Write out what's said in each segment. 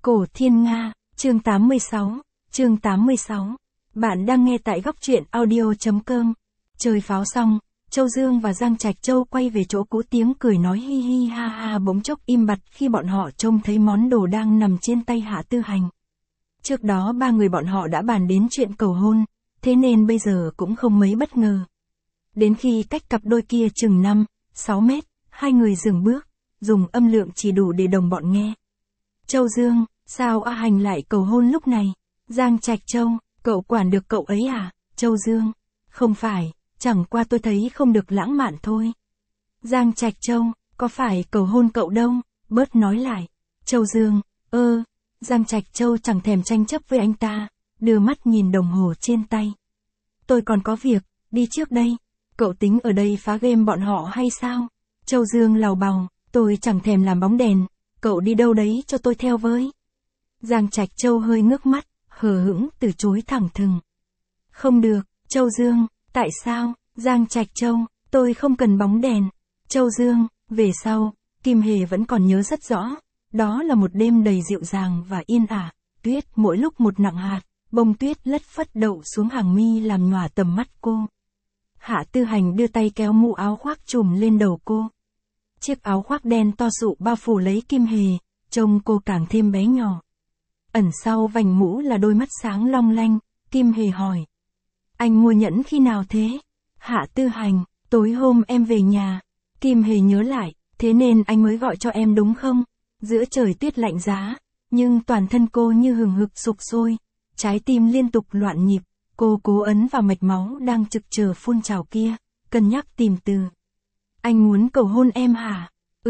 Cổ Thiên Nga, chương 86, chương 86. Bạn đang nghe tại góc truyện audio.com. Chơi pháo xong, Châu Dương và Giang Trạch Châu quay về chỗ cũ, tiếng cười nói hi hi ha ha bỗng chốc im bặt khi bọn họ trông thấy món đồ đang nằm trên tay Hạ Tư Hành. Trước đó ba người bọn họ đã bàn đến chuyện cầu hôn, thế nên bây giờ cũng không mấy bất ngờ. Đến khi cách cặp đôi kia chừng 5-6 mét, hai người dừng bước, dùng âm lượng chỉ đủ để đồng bọn nghe. Châu Dương, sao A Hành lại cầu hôn lúc này? Giang Trạch Châu, cậu quản được cậu ấy à? Châu Dương, không phải, chẳng qua tôi thấy không được lãng mạn thôi. Giang Trạch Châu, có phải cầu hôn cậu đâu? Bớt nói lại. Châu Dương, Giang Trạch Châu chẳng thèm tranh chấp với anh ta, đưa mắt nhìn đồng hồ trên tay. Tôi còn có việc, đi trước đây. Cậu tính ở đây phá game bọn họ hay sao? Châu Dương lào bào, tôi chẳng thèm làm bóng đèn, cậu đi đâu đấy cho tôi theo với. Giang Trạch Châu hơi ngước mắt, hờ hững từ chối thẳng thừng. Không được, Châu Dương, tại sao? Giang Trạch Châu, tôi không cần bóng đèn. Châu Dương, về sau, Kim Hề vẫn còn nhớ rất rõ. Đó là một đêm đầy dịu dàng và yên ả, tuyết mỗi lúc một nặng hạt, bông tuyết lất phất đậu xuống hàng mi làm nhòa tầm mắt cô. Hạ Tư Hành đưa tay kéo mũ áo khoác trùm lên đầu cô. Chiếc áo khoác đen to sụ bao phủ lấy Kim Hề, trông cô càng thêm bé nhỏ. Ẩn sau vành mũ là đôi mắt sáng long lanh, Kim Hề hỏi. Anh mua nhẫn khi nào thế? Hạ Tư Hành, tối hôm em về nhà. Kim Hề nhớ lại, thế nên anh mới gọi cho em đúng không? Giữa trời tuyết lạnh giá, nhưng toàn thân cô như hừng hực sục sôi, trái tim liên tục loạn nhịp, cô cố ấn vào mạch máu đang trực chờ phun trào kia, cân nhắc tìm từ. Anh muốn cầu hôn em hả?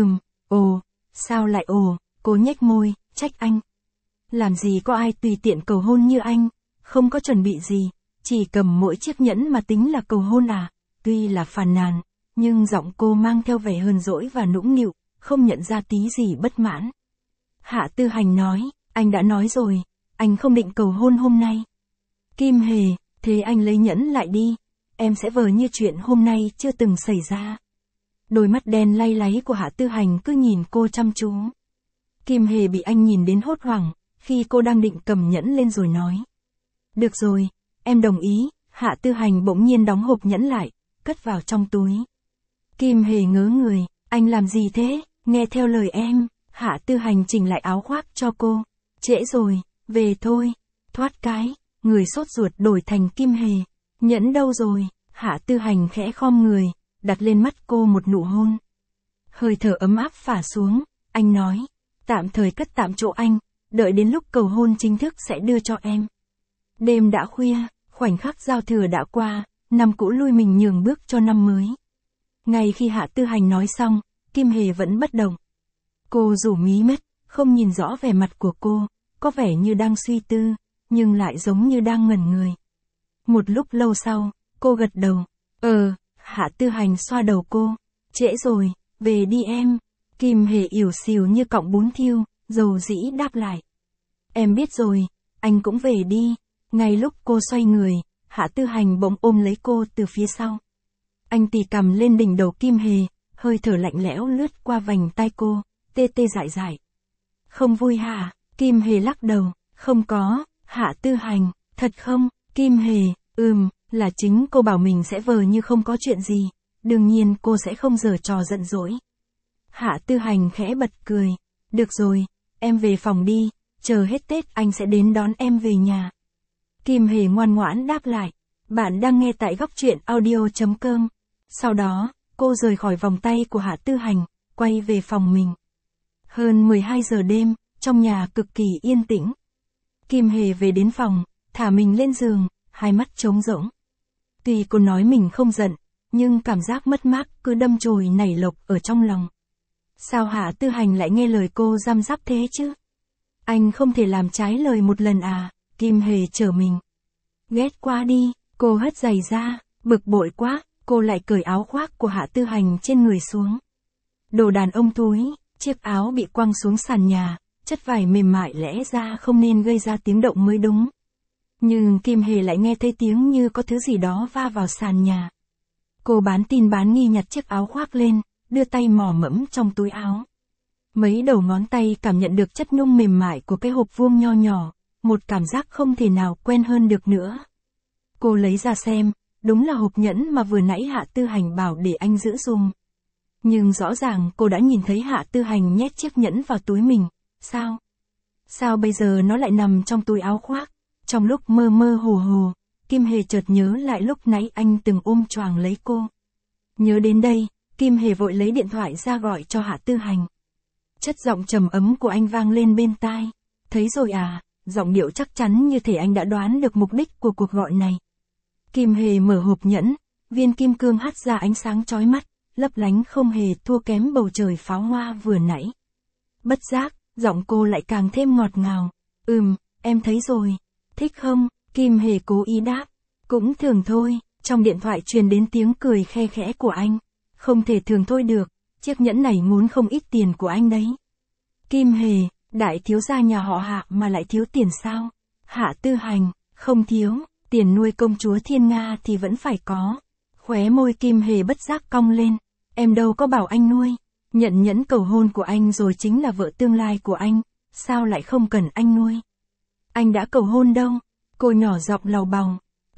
Sao lại cô nhếch môi, trách anh. Làm gì có ai tùy tiện cầu hôn như anh, không có chuẩn bị gì, chỉ cầm mỗi chiếc nhẫn mà tính là cầu hôn à? Tuy là phàn nàn, nhưng giọng cô mang theo vẻ hờn dỗi và nũng nịu, không nhận ra tí gì bất mãn. Hạ Tư Hành nói, anh đã nói rồi, anh không định cầu hôn hôm nay. Kim Hề, thế anh lấy nhẫn lại đi, em sẽ vờ như chuyện hôm nay chưa từng xảy ra. Đôi mắt đen lay láy của Hạ Tư Hành cứ nhìn cô chăm chú. Kim Hề bị anh nhìn đến hốt hoảng, khi cô đang định cầm nhẫn lên rồi nói. Được rồi, em đồng ý. Hạ Tư Hành bỗng nhiên đóng hộp nhẫn lại, cất vào trong túi. Kim Hề ngớ người, anh làm gì thế? Nghe theo lời em. Hạ Tư Hành chỉnh lại áo khoác cho cô. Trễ rồi, về thôi. Thoát cái, người sốt ruột đổi thành Kim Hề. Nhẫn đâu rồi? Hạ Tư Hành khẽ khom người, đặt lên mắt cô một nụ hôn. Hơi thở ấm áp phả xuống, anh nói, tạm thời cất tạm chỗ anh, đợi đến lúc cầu hôn chính thức sẽ đưa cho em. Đêm đã khuya, khoảnh khắc giao thừa đã qua, năm cũ lui mình nhường bước cho năm mới. Ngay khi Hạ Tư Hành nói xong, Kim Hề vẫn bất động. Cô rủ mí mắt, không nhìn rõ vẻ mặt của cô, có vẻ như đang suy tư, nhưng lại giống như đang ngẩn người. Một lúc lâu sau, cô gật đầu. Hạ Tư Hành xoa đầu cô. Trễ rồi, về đi em. Kim Hề ỉu xìu như cọng bún thiêu, dầu dĩ đáp lại. Em biết rồi, anh cũng về đi. Ngay lúc cô xoay người, Hạ Tư Hành bỗng ôm lấy cô từ phía sau. Anh tì cằm lên đỉnh đầu Kim Hề, hơi thở lạnh lẽo lướt qua vành tai cô, tê tê dại dại. Không vui hả? Kim Hề lắc đầu. Không có. Hạ Tư Hành, thật không? Kim Hề, là chính cô bảo mình sẽ vờ như không có chuyện gì, đương nhiên cô sẽ không giở trò giận dỗi. Hạ Tư Hành khẽ bật cười. Được rồi, em về phòng đi, chờ hết Tết anh sẽ đến đón em về nhà. Kim Hề ngoan ngoãn đáp lại. Bạn đang nghe tại góc truyện audio.com. Sau đó, cô rời khỏi vòng tay của Hạ Tư Hành, quay về phòng mình. Hơn 12 giờ đêm, trong nhà cực kỳ yên tĩnh. Kim Hề về đến phòng, thả mình lên giường, hai mắt trống rỗng. Tuy cô nói mình không giận, nhưng cảm giác mất mát cứ đâm chồi nảy lộc ở trong lòng. Sao Hạ Tư Hành lại nghe lời cô răm rắp thế chứ? Anh không thể làm trái lời một lần à? Kim Hề trở mình. Ghét quá đi, cô hất giày ra, bực bội quá, cô lại cởi áo khoác của Hạ Tư Hành trên người xuống. Đồ đàn ông túi, chiếc áo bị quăng xuống sàn nhà, chất vải mềm mại lẽ ra không nên gây ra tiếng động mới đúng. Nhưng Kim Hề lại nghe thấy tiếng như có thứ gì đó va vào sàn nhà. Cô bán tin bán nghi nhặt chiếc áo khoác lên, đưa tay mò mẫm trong túi áo. Mấy đầu ngón tay cảm nhận được chất nhung mềm mại của cái hộp vuông nho nhỏ, một cảm giác không thể nào quen hơn được nữa. Cô lấy ra xem, đúng là hộp nhẫn mà vừa nãy Hạ Tư Hành bảo để anh giữ dùm. Nhưng rõ ràng cô đã nhìn thấy Hạ Tư Hành nhét chiếc nhẫn vào túi mình, sao? Sao bây giờ nó lại nằm trong túi áo khoác? Trong lúc mơ mơ hồ hồ, Kim Hề chợt nhớ lại lúc nãy anh từng ôm choàng lấy cô. Nhớ đến đây, Kim Hề vội lấy điện thoại ra gọi cho Hạ Tư Hành. Chất giọng trầm ấm của anh vang lên bên tai. Thấy rồi à, giọng điệu chắc chắn như thể anh đã đoán được mục đích của cuộc gọi này. Kim Hề mở hộp nhẫn, viên kim cương hắt ra ánh sáng chói mắt, lấp lánh không hề thua kém bầu trời pháo hoa vừa nãy. Bất giác, giọng cô lại càng thêm ngọt ngào. Em thấy rồi. Thích không? Kim Hề cố ý đáp. Cũng thường thôi. Trong điện thoại truyền đến tiếng cười khe khẽ của anh. Không thể thường thôi được, chiếc nhẫn này muốn không ít tiền của anh đấy. Kim Hề, đại thiếu gia nhà họ Hạ mà lại thiếu tiền sao? Hạ Tư Hành, không thiếu, tiền nuôi công chúa Thiên Nga thì vẫn phải có. Khóe môi Kim Hề bất giác cong lên. Em đâu có bảo anh nuôi. Nhận nhẫn cầu hôn của anh rồi chính là vợ tương lai của anh, sao lại không cần anh nuôi? Anh đã cầu hôn đâu? Cô nhỏ giọng lầu bầu.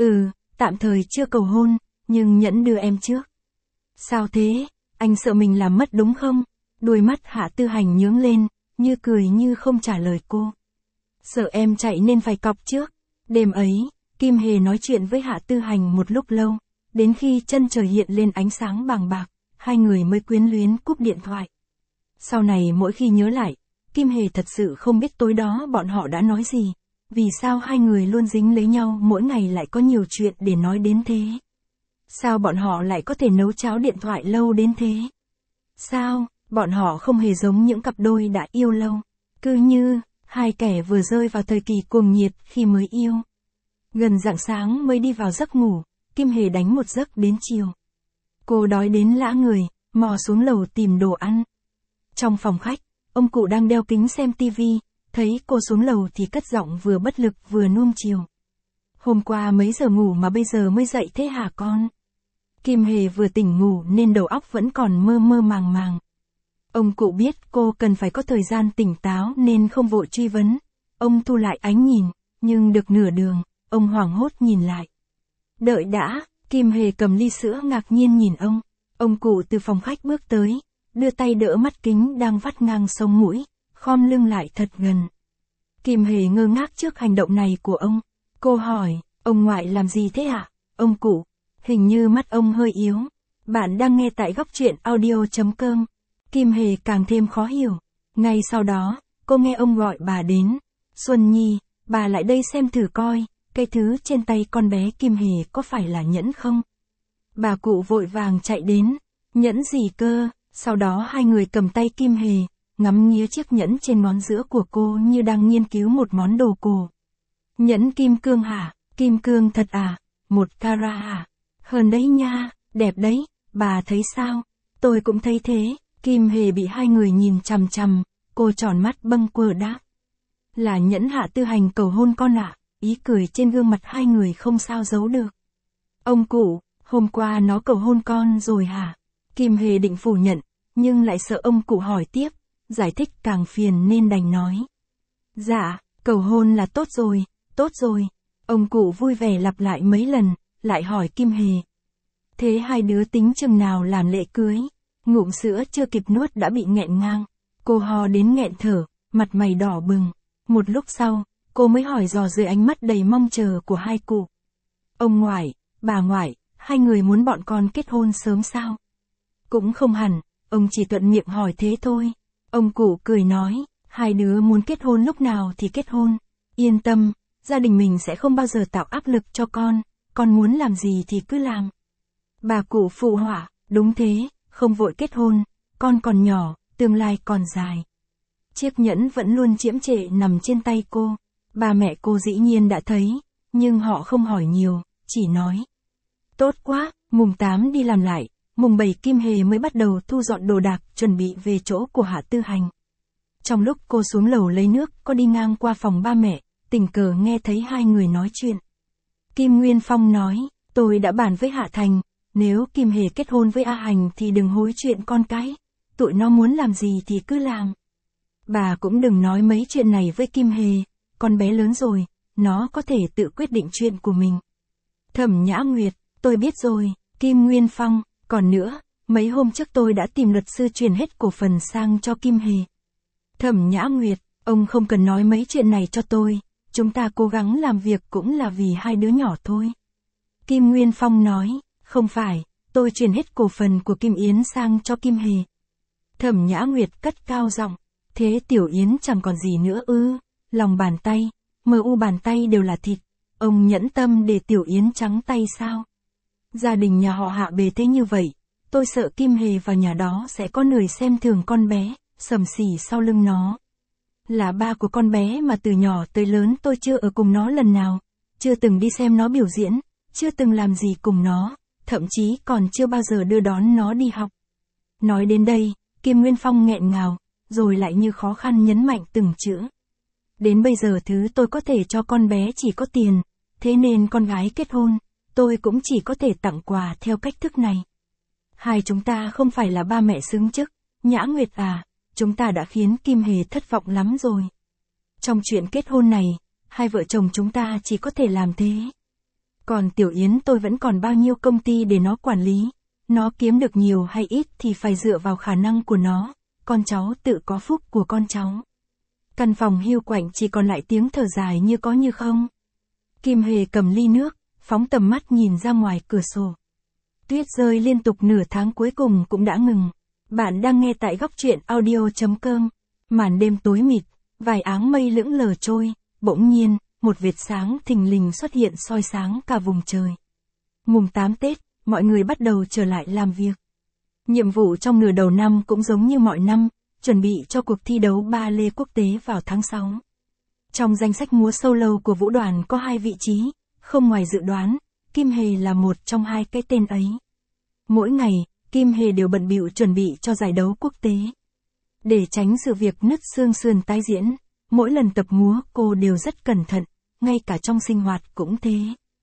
Tạm thời chưa cầu hôn, nhưng nhẫn đưa em trước. Sao thế? Anh sợ mình làm mất đúng không? Đôi mắt Hạ Tư Hành nhướng lên, như cười như không trả lời cô. Sợ em chạy nên phải cọc trước. Đêm ấy, Kim Hề nói chuyện với Hạ Tư Hành một lúc lâu, đến khi chân trời hiện lên ánh sáng bàng bạc, hai người mới quyến luyến cúp điện thoại. Sau này mỗi khi nhớ lại, Kim Hề thật sự không biết tối đó bọn họ đã nói gì, vì sao hai người luôn dính lấy nhau mỗi ngày lại có nhiều chuyện để nói đến thế. Sao bọn họ lại có thể nấu cháo điện thoại lâu đến thế? Sao, bọn họ không hề giống những cặp đôi đã yêu lâu, cứ như hai kẻ vừa rơi vào thời kỳ cuồng nhiệt khi mới yêu. Gần rạng sáng mới đi vào giấc ngủ, Kim Hề đánh một giấc đến chiều. Cô đói đến lã người, mò xuống lầu tìm đồ ăn. Trong phòng khách, ông cụ đang đeo kính xem tivi, thấy cô xuống lầu thì cất giọng vừa bất lực vừa nuông chiều. Hôm qua mấy giờ ngủ mà bây giờ mới dậy thế hả con? Kim Hề vừa tỉnh ngủ nên đầu óc vẫn còn mơ mơ màng màng. Ông cụ biết cô cần phải có thời gian tỉnh táo nên không vội truy vấn. Ông thu lại ánh nhìn, nhưng được nửa đường, ông hoảng hốt nhìn lại. Đợi đã, Kim Hề cầm ly sữa ngạc nhiên nhìn ông. Ông cụ từ phòng khách bước tới, đưa tay đỡ mắt kính đang vắt ngang sống mũi, khom lưng lại thật gần. Kim Hề ngơ ngác trước hành động này của ông. Cô hỏi, ông ngoại làm gì thế ạ? Ông cụ, hình như mắt ông hơi yếu. Bạn đang nghe tại góc truyện audio.com. Kim Hề càng thêm khó hiểu. Ngay sau đó, cô nghe ông gọi bà đến. Xuân Nhi, bà lại đây xem thử coi, cái thứ trên tay con bé Kim Hề có phải là nhẫn không? Bà cụ vội vàng chạy đến. Nhẫn gì cơ? Sau đó hai người cầm tay Kim Hề, ngắm nghía chiếc nhẫn trên ngón giữa của cô như đang nghiên cứu một món đồ cổ. Nhẫn kim cương hả? Kim cương thật à? 1 carat hả? Hơn đấy nha, đẹp đấy, bà thấy sao? Tôi cũng thấy thế. Kim Hề bị hai người nhìn chằm chằm, cô tròn mắt bâng quơ đáp. Là nhẫn Hạ Tư Hành cầu hôn con ạ. Ý cười trên gương mặt hai người không sao giấu được. Ông cụ, hôm qua nó cầu hôn con rồi hả? Kim Hề định phủ nhận, nhưng lại sợ ông cụ hỏi tiếp, giải thích càng phiền nên đành nói. Dạ, cầu hôn là tốt rồi, tốt rồi. Ông cụ vui vẻ lặp lại mấy lần, lại hỏi Kim Hề. Thế hai đứa tính chừng nào làm lễ cưới? Ngụm sữa chưa kịp nuốt đã bị nghẹn ngang. Cô ho đến nghẹn thở, mặt mày đỏ bừng. Một lúc sau, cô mới hỏi dò dưới ánh mắt đầy mong chờ của hai cụ. Ông ngoại, bà ngoại, hai người muốn bọn con kết hôn sớm sao? Cũng không hẳn, ông chỉ thuận miệng hỏi thế thôi. Ông cụ cười nói, hai đứa muốn kết hôn lúc nào thì kết hôn. Yên tâm, gia đình mình sẽ không bao giờ tạo áp lực cho con muốn làm gì thì cứ làm. Bà cụ phụ họa, đúng thế, không vội kết hôn, con còn nhỏ, tương lai còn dài. Chiếc nhẫn vẫn luôn chiếm trệ nằm trên tay cô. Ba mẹ cô dĩ nhiên đã thấy, nhưng họ không hỏi nhiều, chỉ nói. Tốt quá, mùng 8 đi làm lại, mùng 7 Kim Hề mới bắt đầu thu dọn đồ đạc chuẩn bị về chỗ của Hạ Tư Hành. Trong lúc cô xuống lầu lấy nước, có đi ngang qua phòng ba mẹ, tình cờ nghe thấy hai người nói chuyện. Kim Nguyên Phong nói, tôi đã bàn với Hạ Thành, nếu Kim Hề kết hôn với A Hành thì đừng hối chuyện con cái, tụi nó muốn làm gì thì cứ làm. Bà cũng đừng nói mấy chuyện này với Kim Hề, con bé lớn rồi, nó có thể tự quyết định chuyện của mình. Thẩm Nhã Nguyệt, tôi biết rồi, Kim Nguyên Phong, còn nữa, mấy hôm trước tôi đã tìm luật sư chuyển hết cổ phần sang cho Kim Hề. Thẩm Nhã Nguyệt, ông không cần nói mấy chuyện này cho tôi, chúng ta cố gắng làm việc cũng là vì hai đứa nhỏ thôi. Kim Nguyên Phong nói, không phải, tôi chuyển hết cổ phần của Kim Yến sang cho Kim Hề. Thẩm Nhã Nguyệt cất cao giọng, thế Tiểu Yến chẳng còn gì nữa ư, lòng bàn tay, mu bàn tay đều là thịt, ông nhẫn tâm để Tiểu Yến trắng tay sao? Gia đình nhà họ Hạ bề thế như vậy, tôi sợ Kim Hề vào nhà đó sẽ có người xem thường con bé, sầm xì sau lưng nó. Là ba của con bé mà từ nhỏ tới lớn tôi chưa ở cùng nó lần nào, chưa từng đi xem nó biểu diễn, chưa từng làm gì cùng nó, thậm chí còn chưa bao giờ đưa đón nó đi học. Nói đến đây, Kim Nguyên Phong nghẹn ngào, rồi lại như khó khăn nhấn mạnh từng chữ. Đến bây giờ thứ tôi có thể cho con bé chỉ có tiền, thế nên con gái kết hôn, tôi cũng chỉ có thể tặng quà theo cách thức này. Hai chúng ta không phải là ba mẹ xứng chức, Nhã Nguyệt à, chúng ta đã khiến Kim Hề thất vọng lắm rồi. Trong chuyện kết hôn này, hai vợ chồng chúng ta chỉ có thể làm thế. Còn Tiểu Yến tôi vẫn còn bao nhiêu công ty để nó quản lý, nó kiếm được nhiều hay ít thì phải dựa vào khả năng của nó, con cháu tự có phúc của con cháu. Căn phòng hiu quạnh chỉ còn lại tiếng thở dài như có như không. Kim Hề cầm ly nước, phóng tầm mắt nhìn ra ngoài cửa sổ. Tuyết rơi liên tục nửa tháng cuối cùng cũng đã ngừng. Bạn đang nghe tại góc truyện audio.com. Màn đêm tối mịt, vài áng mây lững lờ trôi, bỗng nhiên, một vệt sáng thình lình xuất hiện soi sáng cả vùng trời. Mùng 8 Tết, mọi người bắt đầu trở lại làm việc. Nhiệm vụ trong nửa đầu năm cũng giống như mọi năm, chuẩn bị cho cuộc thi đấu ba lê quốc tế vào tháng 6. Trong danh sách múa solo của vũ đoàn có 2 vị trí, không ngoài dự đoán, Kim Hề là một trong 2 cái tên ấy. Mỗi ngày, Kim Hề đều bận bịu chuẩn bị cho giải đấu quốc tế. Để tránh sự việc nứt xương sườn tái diễn, mỗi lần tập múa cô đều rất cẩn thận, ngay cả trong sinh hoạt cũng thế.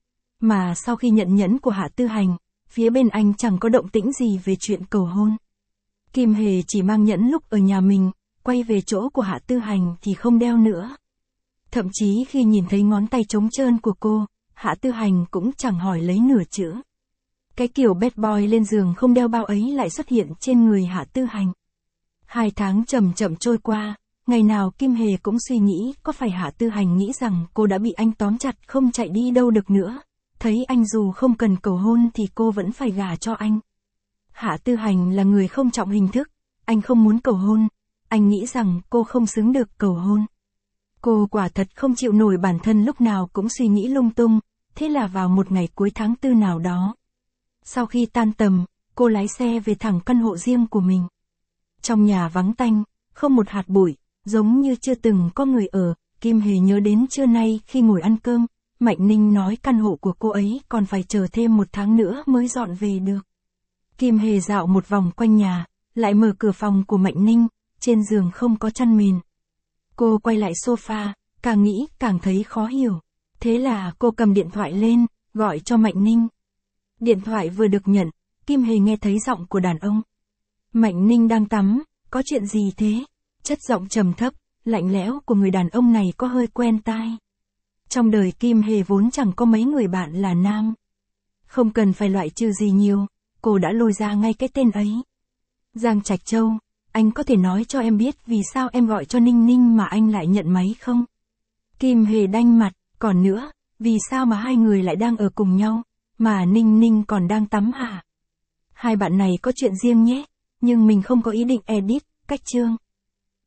Mà sau khi nhận nhẫn của Hạ Tư Hành, phía bên anh chẳng có động tĩnh gì về chuyện cầu hôn. Kim Hề chỉ mang nhẫn lúc ở nhà mình, quay về chỗ của Hạ Tư Hành thì không đeo nữa. Thậm chí khi nhìn thấy ngón tay trống trơn của cô, Hạ Tư Hành cũng chẳng hỏi lấy nửa chữ. Cái kiểu bad boy lên giường không đeo bao ấy lại xuất hiện trên người Hạ Tư Hành. 2 tháng chậm chậm trôi qua, ngày nào Kim Hề cũng suy nghĩ có phải Hạ Tư Hành nghĩ rằng cô đã bị anh tóm chặt không chạy đi đâu được nữa. Thấy anh dù không cần cầu hôn thì cô vẫn phải gả cho anh. Hạ Tư Hành là người không trọng hình thức, anh không muốn cầu hôn, anh nghĩ rằng cô không xứng được cầu hôn. Cô quả thật không chịu nổi bản thân lúc nào cũng suy nghĩ lung tung, thế là vào một ngày cuối tháng 4 nào đó. Sau khi tan tầm, cô lái xe về thẳng căn hộ riêng của mình. Trong nhà vắng tanh, không một hạt bụi, giống như chưa từng có người ở, Kim Hề nhớ đến trưa nay khi ngồi ăn cơm, Mạnh Ninh nói căn hộ của cô ấy còn phải chờ thêm 1 tháng nữa mới dọn về được. Kim Hề dạo một vòng quanh nhà, lại mở cửa phòng của Mạnh Ninh, trên giường không có chăn mền. Cô quay lại sofa, càng nghĩ càng thấy khó hiểu. Thế là cô cầm điện thoại lên, gọi cho Mạnh Ninh. Điện thoại vừa được nhận, Kim Hề nghe thấy giọng của đàn ông. Mạnh Ninh đang tắm, có chuyện gì thế? Chất giọng trầm thấp, lạnh lẽo của người đàn ông này có hơi quen tai. Trong đời Kim Hề vốn chẳng có mấy người bạn là nam. Không cần phải loại trừ gì nhiều, cô đã lôi ra ngay cái tên ấy. Giang Trạch Châu, anh có thể nói cho em biết vì sao em gọi cho Ninh Ninh mà anh lại nhận máy không? Kim Hề đanh mặt, còn nữa, vì sao mà hai người lại đang ở cùng nhau, mà Ninh Ninh còn đang tắm hả? Hai bạn này có chuyện riêng nhé, nhưng mình không có ý định edit, cách chương.